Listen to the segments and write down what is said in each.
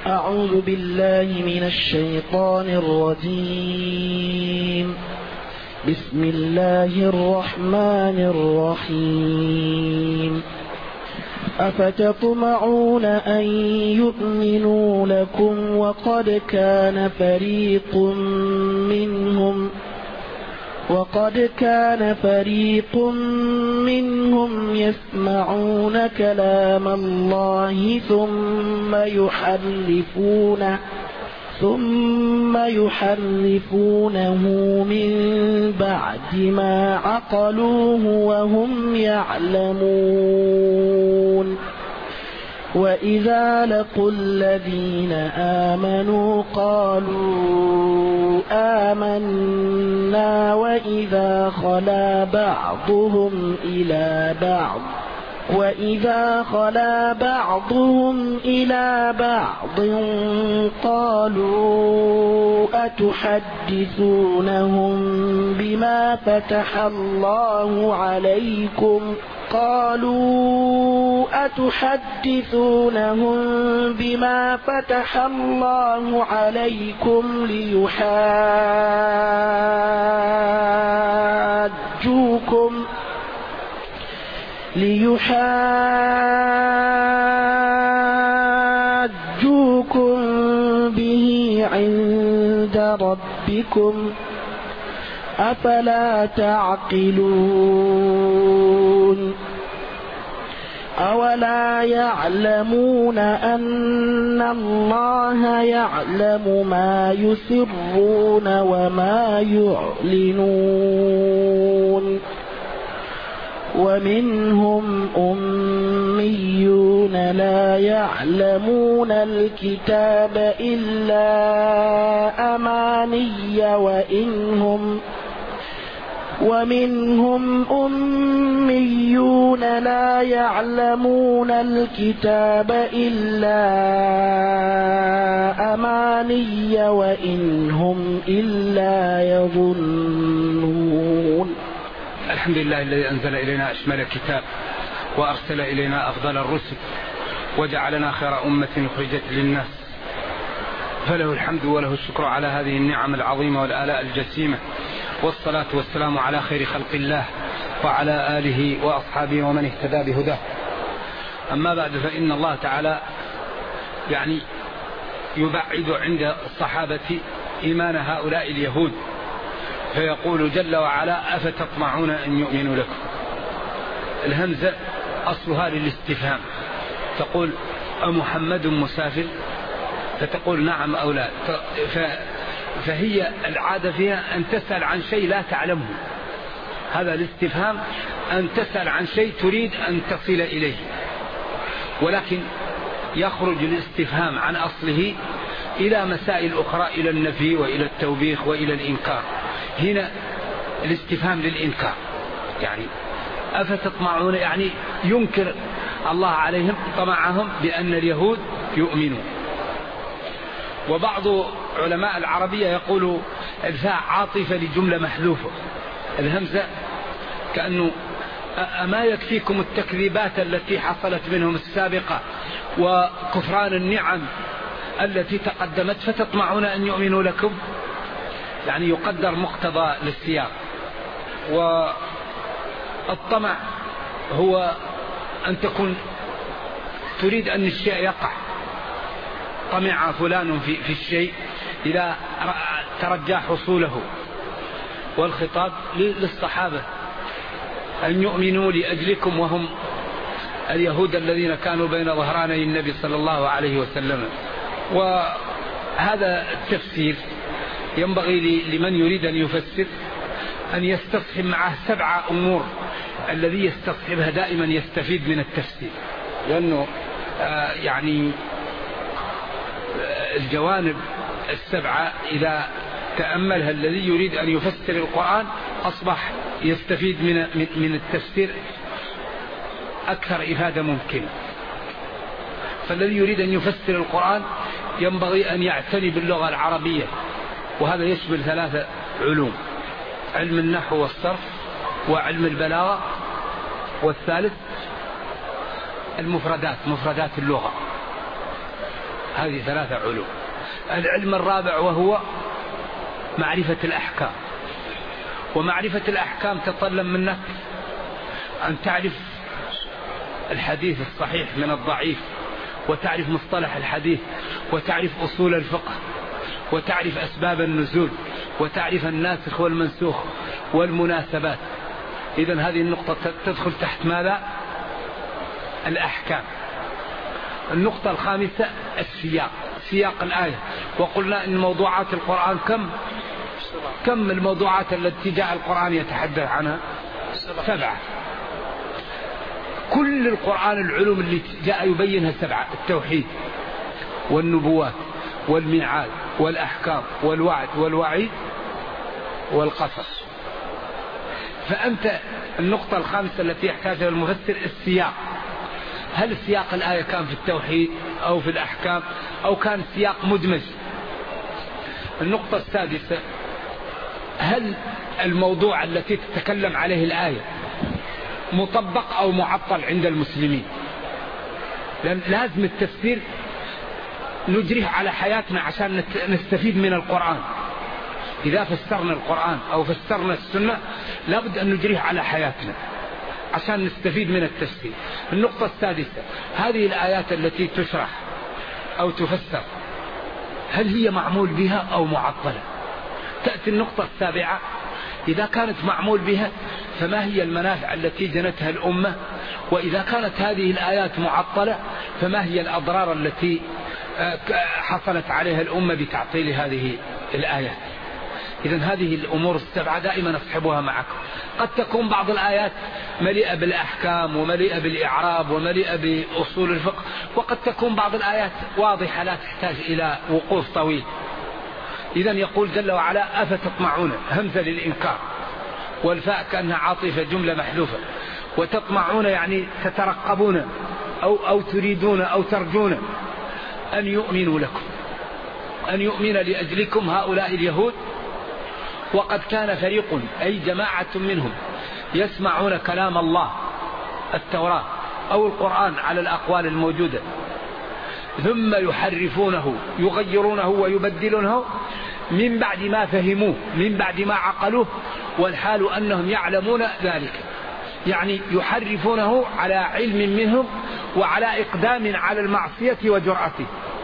أعوذ بالله من الشيطان الرجيم. بسم الله الرحمن الرحيم. أفتطمعون أن يؤمنوا لكم وقد كان فريق منهم يسمعون كلام الله ثم يحرفونه من بعد ما عقلوه وهم يعلمون. وإذا لقوا الذين آمنوا قالوا آمنا وإذا خلا بعضهم إلى بعض قالوا أتحدثونهم بما فتح الله عليكم ليحاجوكم به عند ربكم أفلا تعقلون. أولا يعلمون أن الله يعلم ما يسرون وما يعلنون. ومنهم أميون لا يعلمون الكتاب إلا أماني وإن هم إلا يظنون. الحمد لله الذي أنزل إلينا أشمل الكتاب وأرسل إلينا أفضل الرسل وجعلنا خير أمة أخرجت للناس، فله الحمد وله الشكر على هذه النعم العظيمة والآلاء الجسيمة، والصلاة والسلام على خير خلق الله وعلى آله وأصحابه ومن اهتدى بهداه. أما بعد، فإن الله تعالى يبعد عند الصحابة إيمان هؤلاء اليهود، فيقول جل وعلا أفتطمعون أن يؤمنوا لكم. الهمزة أصلها للاستفهام، تقول أمحمد مسافر؟ فتقول نعم أو لا، فهي العادة فيها أن تسأل عن شيء لا تعلمه. هذا الاستفهام أن تسأل عن شيء تريد أن تصل إليه، ولكن يخرج الاستفهام عن أصله إلى مسائل أخرى، إلى النفي وإلى التوبيخ وإلى الإنكار. هنا الاستفهام للإنكار، أفتطمعون ينكر الله عليهم طمعهم بأن اليهود يؤمنون. وبعض علماء العربية يقول الفاء عاطفة لجملة محذوفة، الهمزة كأنه أما يكفيكم التكذيبات التي حصلت منهم السابقة وكفران النعم التي تقدمت فتطمعون أن يؤمنوا لكم، يقدر مقتضى للسياق. والطمع هو أن تكون تريد أن الشيء يقع، طمع فلان في الشيء إذا ترجى حصوله. والخطاب للصحابة أن يؤمنوا لأجلكم، وهم اليهود الذين كانوا بين ظهراني النبي صلى الله عليه وسلم. وهذا التفسير ينبغي لمن يريد أن يفسر أن يستصحب معه 7 أمور، الذي يستصحبها دائما يستفيد من التفسير، لأنه الجوانب 7 إذا تأملها الذي يريد أن يفسر القرآن أصبح يستفيد من التفسير أكثر إفادة ممكن. فالذي يريد أن يفسر القرآن ينبغي أن يعتني باللغة العربية، وهذا يشمل 3 علوم: علم النحو والصرف، وعلم البلاغة، والثالث المفردات، مفردات اللغة. هذه 3 علوم. العلم الرابع وهو معرفة الأحكام. ومعرفة الأحكام تتطلب منك أن تعرف الحديث الصحيح من الضعيف، وتعرف مصطلح الحديث، وتعرف أصول الفقه، وتعرف أسباب النزول، وتعرف الناسخ والمنسوخ والمناسبات. إذن هذه النقطة تدخل تحت ماذا؟ الأحكام. النقطة الخامسة السياق، سياق الآية. وقلنا إن موضوعات القرآن كم الموضوعات التي جاء القرآن يتحدث عنها؟ 7. كل القرآن العلوم اللي جاء يبينها 7: التوحيد والنبوات والميعاد والأحكام والوعد والوعيد والقصص. فأنت النقطة الخامسة التي يحتاجها المفسر السياق. هل سياق الآية كان في التوحيد أو في الأحكام أو كان سياق مدمج؟ النقطة السادسة: هل الموضوع التي تتكلم عليه الآية مطبق أو معطل عند المسلمين؟ لأن لازم التفسير نجريه على حياتنا عشان نستفيد من القرآن. إذا فسرنا القرآن أو فسرنا السنة لابد أن نجريه على حياتنا عشان نستفيد من التفسير. النقطة السادسة: هذه الآيات التي تشرح أو تفسر هل هي معمول بها أو معطلة؟ تأتي النقطة السابعة: إذا كانت معمول بها فما هي المنافع التي جنتها الأمة؟ وإذا كانت هذه الآيات معطلة فما هي الأضرار التي حصلت عليها الأمة بتعطيل هذه الآيات؟ إذن هذه الأمور السبعة دائما أصحبها معكم. قد تكون بعض الآيات مليئة بالأحكام ومليئة بالإعراب ومليئة بأصول الفقه، وقد تكون بعض الآيات واضحة لا تحتاج إلى وقوف طويل. إذن يقول جل وعلا: أفتطمعون، همزة للإنكار، والفاء كأنها عاطفة جملة محذوفة. وتطمعون يعني تترقبون أو تريدون أو ترجون أن يؤمنوا لكم، أن يؤمن لأجلكم هؤلاء اليهود. وقد كان فريق أي جماعة منهم يسمعون كلام الله، التوراة أو القرآن على الأقوال الموجودة، ثم يحرفونه، يغيرونه ويبدلونه من بعد ما فهموه، من بعد ما عقلوه، والحال أنهم يعلمون ذلك. يعني يحرفونه على علم منهم وعلى إقدام على المعصية وجرأته.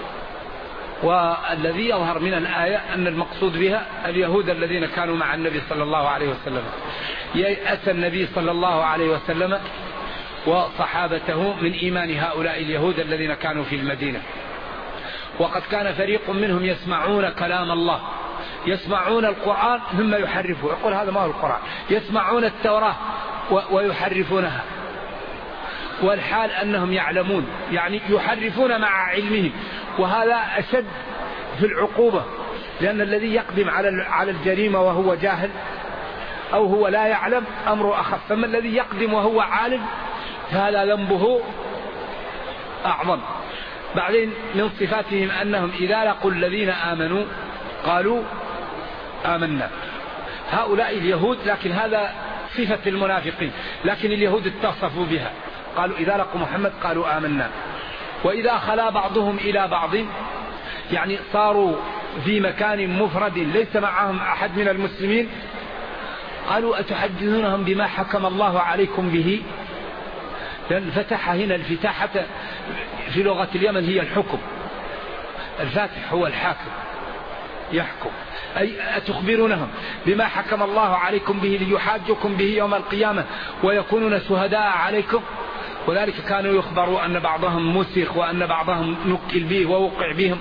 والذي يظهر من الآية أن المقصود بها اليهود الذين كانوا مع النبي صلى الله عليه وسلم. يأتى النبي صلى الله عليه وسلم وصحابته من إيمان هؤلاء اليهود الذين كانوا في المدينة. وقد كان فريق منهم يسمعون كلام الله، يسمعون القرآن ثم يحرفون، يقول هذا ما هو القرآن، يسمعون التوراة ويحرفونها، والحال أنهم يعلمون، يعني يحرفون مع علمهم. وهذا أشد في العقوبة، لأن الذي يقدم على الجريمة وهو جاهل أو هو لا يعلم أمره أخف، فما الذي يقدم وهو عالم فهذا ذنبه أعظم. بعدين من صفاتهم أنهم إذا لقوا الذين آمنوا قالوا آمنا. هؤلاء اليهود، لكن هذا صفة المنافقين، لكن اليهود اتصفوا بها، قالوا إذا لقوا محمد قالوا آمنا. وإذا خلا بعضهم إلى بعض، يعني صاروا في مكان مفرد ليس معهم أحد من المسلمين، قالوا أتحدثونهم بما حكم الله عليكم به؟ لأن فتح هنا الفتاحة في لغة اليمن هي الحكم، الفاتح هو الحاكم يحكم، أي أتخبرونهم بما حكم الله عليكم به ليحاجكم به يوم القيامة ويكونون شهداء عليكم. وذلك كانوا يخبروا أن بعضهم مسخ وأن بعضهم نكل به ووقع بهم،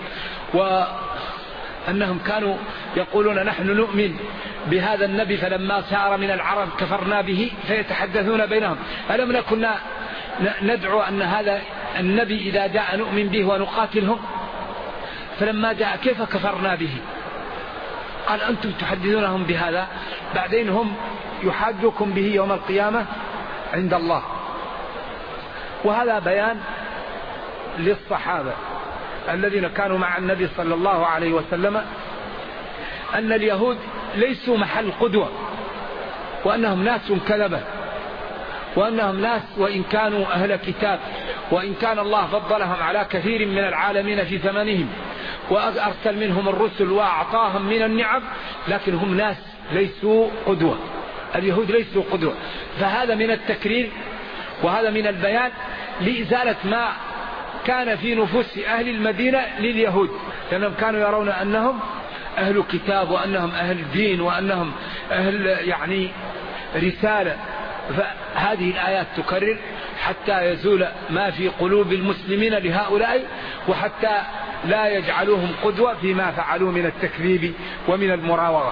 وأنهم كانوا يقولون نحن نؤمن بهذا النبي فلما سار من العرب كفرنا به، فيتحدثون بينهم ألم نكن ندعو أن هذا النبي إذا جاء نؤمن به ونقاتلهم، فلما جاء كيف كفرنا به؟ قال أنتم تحدثونهم بهذا، بعدين هم يحاجوكم به يوم القيامة عند الله. وهذا بيان للصحابة الذين كانوا مع النبي صلى الله عليه وسلم أن اليهود ليسوا محل قدوة، وأنهم ناس كذبة، وأنهم ناس وإن كانوا أهل كتاب وإن كان الله فضلهم على كثير من العالمين في ثمنهم وأرسل منهم الرسل وأعطاهم من النعم، لكن هم ناس ليسوا قدوة. اليهود ليسوا قدوة. فهذا من التكرير وهذا من البيان لإزالة ما كان في نفوس أهل المدينة لليهود، لأنهم كانوا يرون أنهم أهل كتاب وأنهم أهل دين وأنهم أهل يعني رسالة. فهذه الآيات تكرر حتى يزول ما في قلوب المسلمين لهؤلاء، وحتى لا يجعلوهم قدوة فيما فعلوا من التكذيب ومن المراوغة.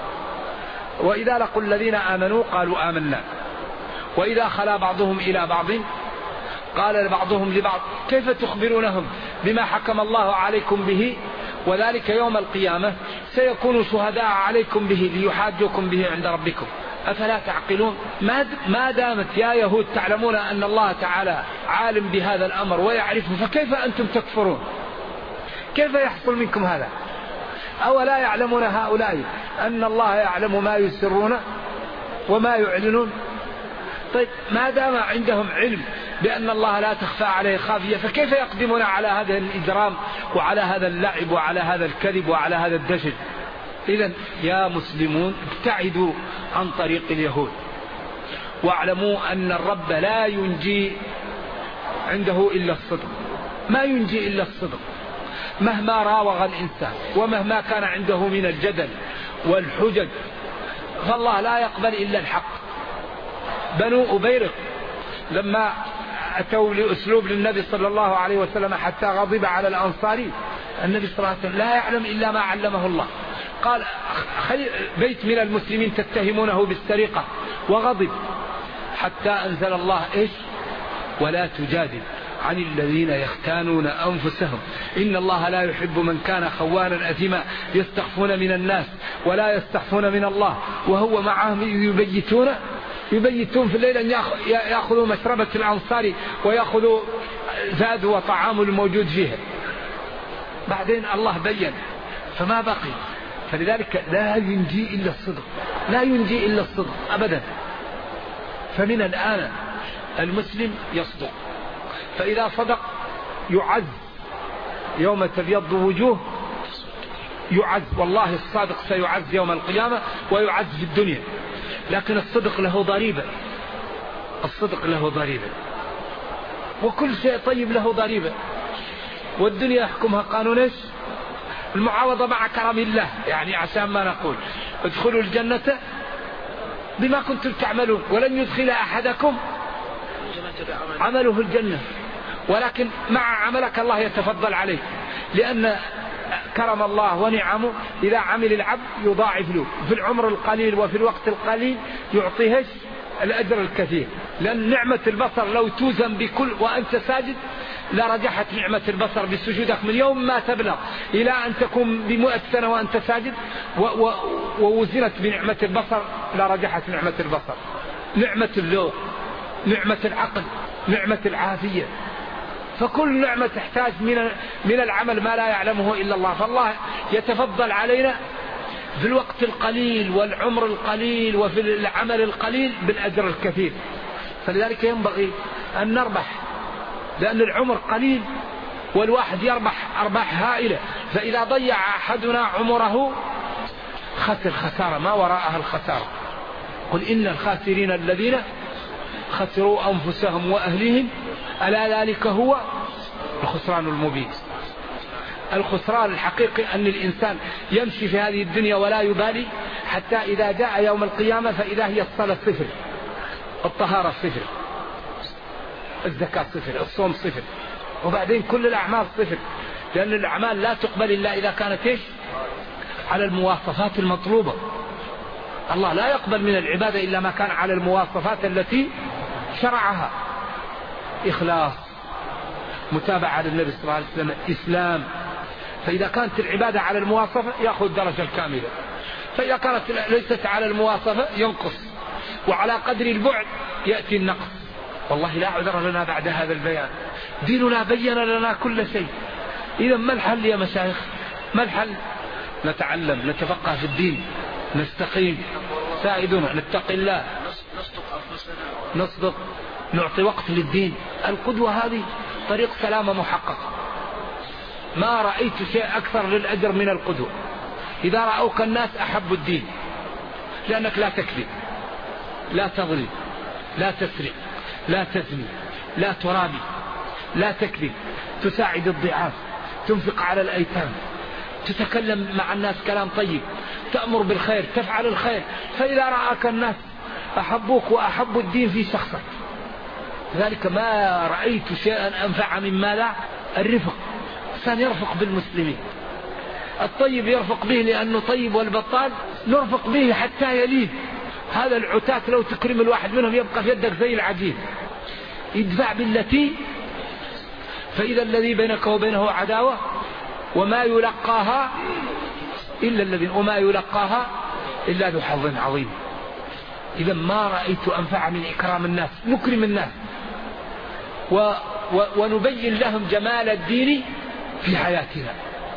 وإذا لقوا الذين آمنوا قالوا آمنا، وإذا خلا بعضهم إلى بعض قال بعضهم لبعض كيف تخبرونهم بما حكم الله عليكم به، وذلك يوم القيامة سيكون شهداء عليكم به ليحاجوكم به عند ربكم أفلا تعقلون. ما دامت يا يهود تعلمون أن الله تعالى عالم بهذا الأمر ويعرفه، فكيف أنتم تكفرون؟ كيف يحصل منكم هذا؟ أولا يعلمون هؤلاء أن الله يعلم ما يسرون وما يعلنون؟ طيب ما دام عندهم علم بأن الله لا تخفى عليه خافية، فكيف يقدمون على هذا الإجرام وعلى هذا اللعب وعلى هذا الكذب وعلى هذا الدجل؟ إذن يا مسلمون ابتعدوا عن طريق اليهود، واعلموا أن الرب لا ينجي عنده إلا الصدق، ما ينجي إلا الصدق. مهما راوغ الإنسان ومهما كان عنده من الجدل والحجج، فالله لا يقبل إلا الحق. بنو أبيرق لما أتوا لأسلوب للنبي صلى الله عليه وسلم حتى غضب على الأنصاري، النبي صلى الله عليه وسلم لا يعلم إلا ما علمه الله. قال بيت من المسلمين تتهمونه بالسرقة، وغضب حتى أنزل الله إيش؟ ولا تجادل عن الذين يختانون أنفسهم إن الله لا يحب من كان خوانا أثما يستخفون من الناس ولا يستخفون من الله وهو معهم يبيتون في الليل أن يأخذوا مشربة الأنصار ويأخذوا زاد وطعام الموجود فيها. بعدين الله بيّن فما بقي. فلذلك لا ينجي إلا الصدق، لا ينجي إلا الصدق أبدا. فمن الآن المسلم يصدق، فإذا صدق يعز يوم تبيض وجوه، يعز والله الصادق سيعز يوم القيامة ويعز في الدنيا. لكن الصدق له ضريبة، الصدق له ضريبة، وكل شيء طيب له ضريبة. والدنيا يحكمها قانون ايش؟ المعاوضة مع كرم الله، يعني عشان ما نقول ادخلوا الجنة بما كنتم تعملون ولن يدخل أحدكم عمله الجنة، ولكن مع عملك الله يتفضل عليه، لأن كرم الله ونعمه إذا عمل العبد يضاعف له في العمر القليل وفي الوقت القليل يعطيه الأجر الكثير. لأن نعمة البصر لو توزن بكل وأنت ساجد لرجحت نعمة البصر بسجودك من يوم ما تبلغ إلى أن تكون ب100 سنة وأنت ساجد، ووزنت بنعمة البصر لرجحت نعمة البصر، نعمة الذوق، نعمة العقل، نعمة العافية. فكل نعمة تحتاج من العمل ما لا يعلمه إلا الله. فالله يتفضل علينا في الوقت القليل والعمر القليل وفي العمل القليل بالأجر الكثير. فلذلك ينبغي أن نربح، لأن العمر قليل والواحد يربح أرباح هائلة. فإذا ضيع أحدنا عمره خسر خسارة ما وراءها الخسارة. قل إن الخاسرين الذين خسروا أنفسهم وأهلهم ألا ذلك هو الخسران المبين. الخسران الحقيقي أن الإنسان يمشي في هذه الدنيا ولا يبالي، حتى إذا جاء يوم القيامة فإذا هي الصلاة صفر، الطهارة صفر، الزكاة صفر، الصوم صفر، وبعدين كل الأعمال صفر. لأن الأعمال لا تقبل إلا إذا كانت إيش؟ على المواصفات المطلوبة. الله لا يقبل من العبادة إلا ما كان على المواصفات التي شرعها: إخلاص، متابعة للنبي صلى الله عليه وسلم، إسلام. فإذا كانت العبادة على المواصفة يأخذ درجة كاملة، فإذا كانت ليست على المواصفة ينقص، وعلى قدر البعد يأتي النقص. والله لا عذر لنا بعد هذا البيان، ديننا بين لنا كل شيء. إذا ما الحل يا مشايخ؟ ما الحل؟ نتعلم، نتفقه في الدين، نستقيم، سائدنا، نتقي الله، نصدق نعطي وقت للدين. القدوة هذه طريق سلامة محقق. ما رأيت شيء أكثر للأجر من القدوة. إذا رأوك الناس أحبوا الدين، لأنك لا تكذب، لا تظلم، لا تسرق، لا تزني، لا ترابي، لا تكذب، تساعد الضعاف، تنفق على الأيتام، تتكلم مع الناس كلام طيب، تأمر بالخير، تفعل الخير. فإذا رأك الناس أحبوك وأحبوا الدين في شخصك. ذلك ما رأيت شيئا أنفع من ماذا؟ الرفق. الإنسان يرفق بالمسلمين. الطيب يرفق به لأنه طيب، والبطال نرفق به حتى يلين. هذا العتاة لو تكرم الواحد منهم يبقى في يدك زي العجين. ادفع بالتي فإذا الذي بينك وبينه عداوة وما يلقاها إلا ذو حظ عظيم. إذا ما رأيت أنفع من إكرام الناس. نكرم الناس ونبين لهم جمال الدين في حياتنا.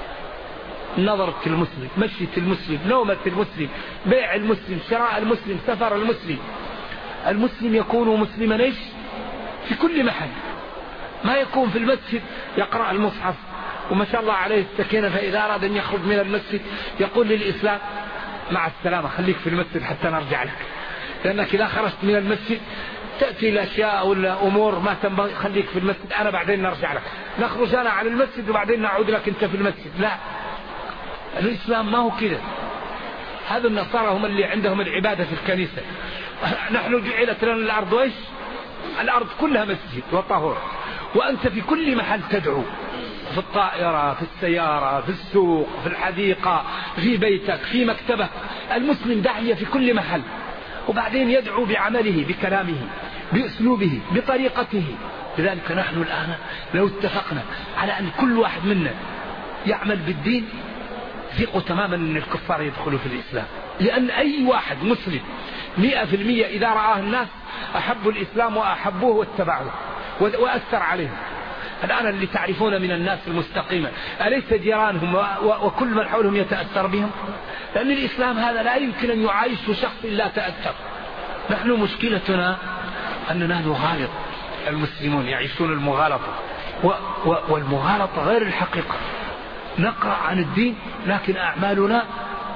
نظرة المسلم، مشية المسلم، نومة المسلم، بيع المسلم، شراء المسلم، سفر المسلم. المسلم يكون مسلما ايش؟ في كل محل. ما يكون في المسجد يقرأ المصحف وما شاء الله عليه السكينة، فإذا أراد أن يخرج من المسجد يقول للإسلام مع السلامة، خليك في المسجد حتى نرجع لك. لأنك إذا خرجت من المسجد تأتي الأشياء والأمور ما تنبغي، خليك في المسجد، أنا بعدين نرجع لك، نخرج أنا عن المسجد وبعدين نعود لك أنت في المسجد. لا، الإسلام ما هو كذا. هذا النصارى هم اللي عندهم العبادة في الكنيسة. نحن جعلت لنا الأرض وإيش؟ الأرض كلها مسجد وطهور، وأنت في كل محل تدعو، في الطائرة، في السيارة، في السوق، في الحديقة، في بيتك، في مكتبك. المسلم داعية في كل محل، وبعدين يدعو بعمله، بكلامه، بأسلوبه، بطريقته. لذلك نحن الآن لو اتفقنا على أن كل واحد منا يعمل بالدين، ثقوا تماما أن الكفار يدخلوا في الإسلام. لأن أي واحد مسلم 100% إذا رآه الناس أحبوا الإسلام وأحبوه واتبعوه وأثر عليهم. الآن اللي تعرفون من الناس المستقيمة أليس جيرانهم وكل من حولهم يتأثر بهم؟ لأن الإسلام هذا لا يمكن أن يعايشه شخص إلا تأثر. نحن مشكلتنا أننا نغالط. المسلمون يعيشون المغالطة، والمغالطة غير الحقيقة. نقرأ عن الدين لكن أعمالنا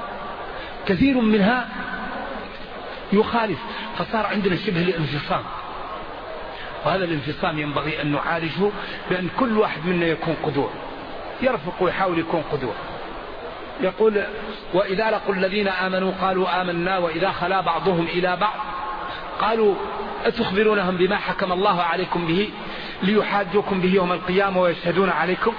كثير منها يخالف، فصار عندنا شبه الانفصام. وهذا الانفصام ينبغي أن نعالجه بأن كل واحد منا يكون قدوة، يرفق ويحاول يكون قدوة. يقول: وإذا لقوا الذين آمنوا قالوا آمنا وإذا خلا بعضهم إلى بعض قالوا أتخبرونهم بما حكم الله عليكم به ليحاجوكم به يوم القيامة ويشهدون عليكم.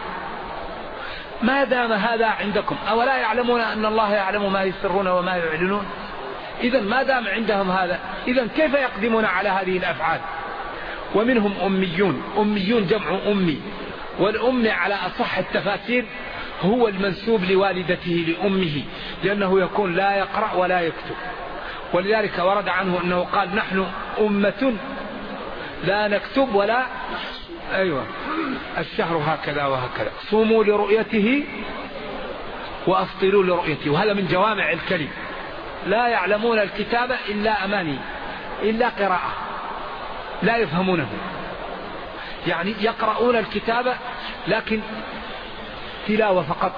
ما دام هذا عندكم أولا يعلمون أن الله يعلم ما يسرون وما يعلنون؟ إذن ما دام عندهم هذا، إذن كيف يقدمون على هذه الأفعال؟ ومنهم أميون. أميون جمع أمي، والأم على أصح التفاسير هو المنسوب لوالدته لأمه، لأنه يكون لا يقرأ ولا يكتب. ولذلك ورد عنه أنه قال: نحن أمة لا نكتب ولا الشهر هكذا وهكذا، صوموا لرؤيته وأفطروا لرؤيته. وهذا من جوامع الكلم. لا يعلمون الكتاب إلا أماني، إلا قراءة، لا يفهمونه. يعني يقرؤون الكتاب لكن تلاوة فقط.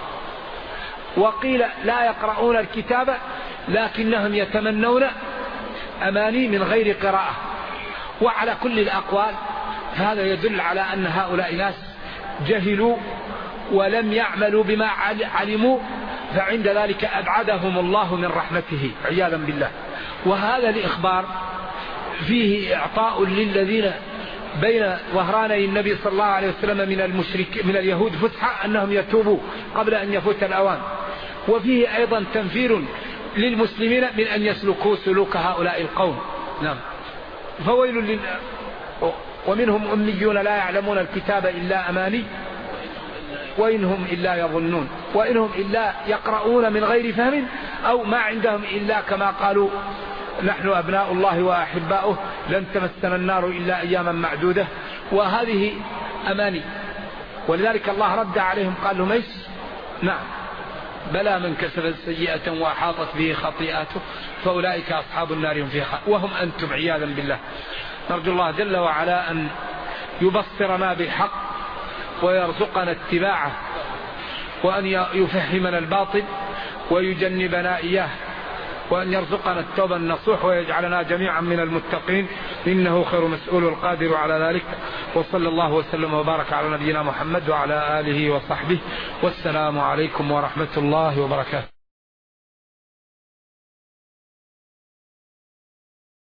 وقيل لا يقرؤون الكتاب لكنهم يتمنون أماني من غير قراءة. وعلى كل الأقوال هذا يدل على أن هؤلاء ناس جهلوا ولم يعملوا بما علموا، فعند ذلك أبعدهم الله من رحمته عياذا بالله. وهذا الإخبار فيه إعطاء للذين بين ظهراني النبي صلى الله عليه وسلم من اليهود فسحة أنهم يتوبوا قبل أن يفوت الأوان. وفيه أيضا تنفير للمسلمين من أن يسلكوا سلوك هؤلاء القوم. نعم. فويل ومنهم أميون لا يعلمون الكتاب إلا أماني وإنهم إلا يظنون وإنهم إلا يقرؤون من غير فهم، أو ما عندهم إلا كما قالوا: نحن أبناء الله وأحباؤه لن تمسنا النار إلا أياما معدودة. وهذه أماني. ولذلك الله رد عليهم قال لهم: ايش؟ نعم، بلى من كسب سيئة وأحاطت به خطيئته فأولئك أصحاب النار هم فيها وهم أنتم عياذا بالله. نرجو الله جل وعلا أن يبصرنا بالحق ويرزقنا اتباعه، وأن يفهمنا الباطل ويجنبنا إياه، وأن يرزقنا التوبة النصوح ويجعلنا جميعا من المتقين، إنه خير مسؤول القادر على ذلك. وصلى الله وسلم وبارك على نبينا محمد وعلى آله وصحبه، والسلام عليكم ورحمة الله وبركاته.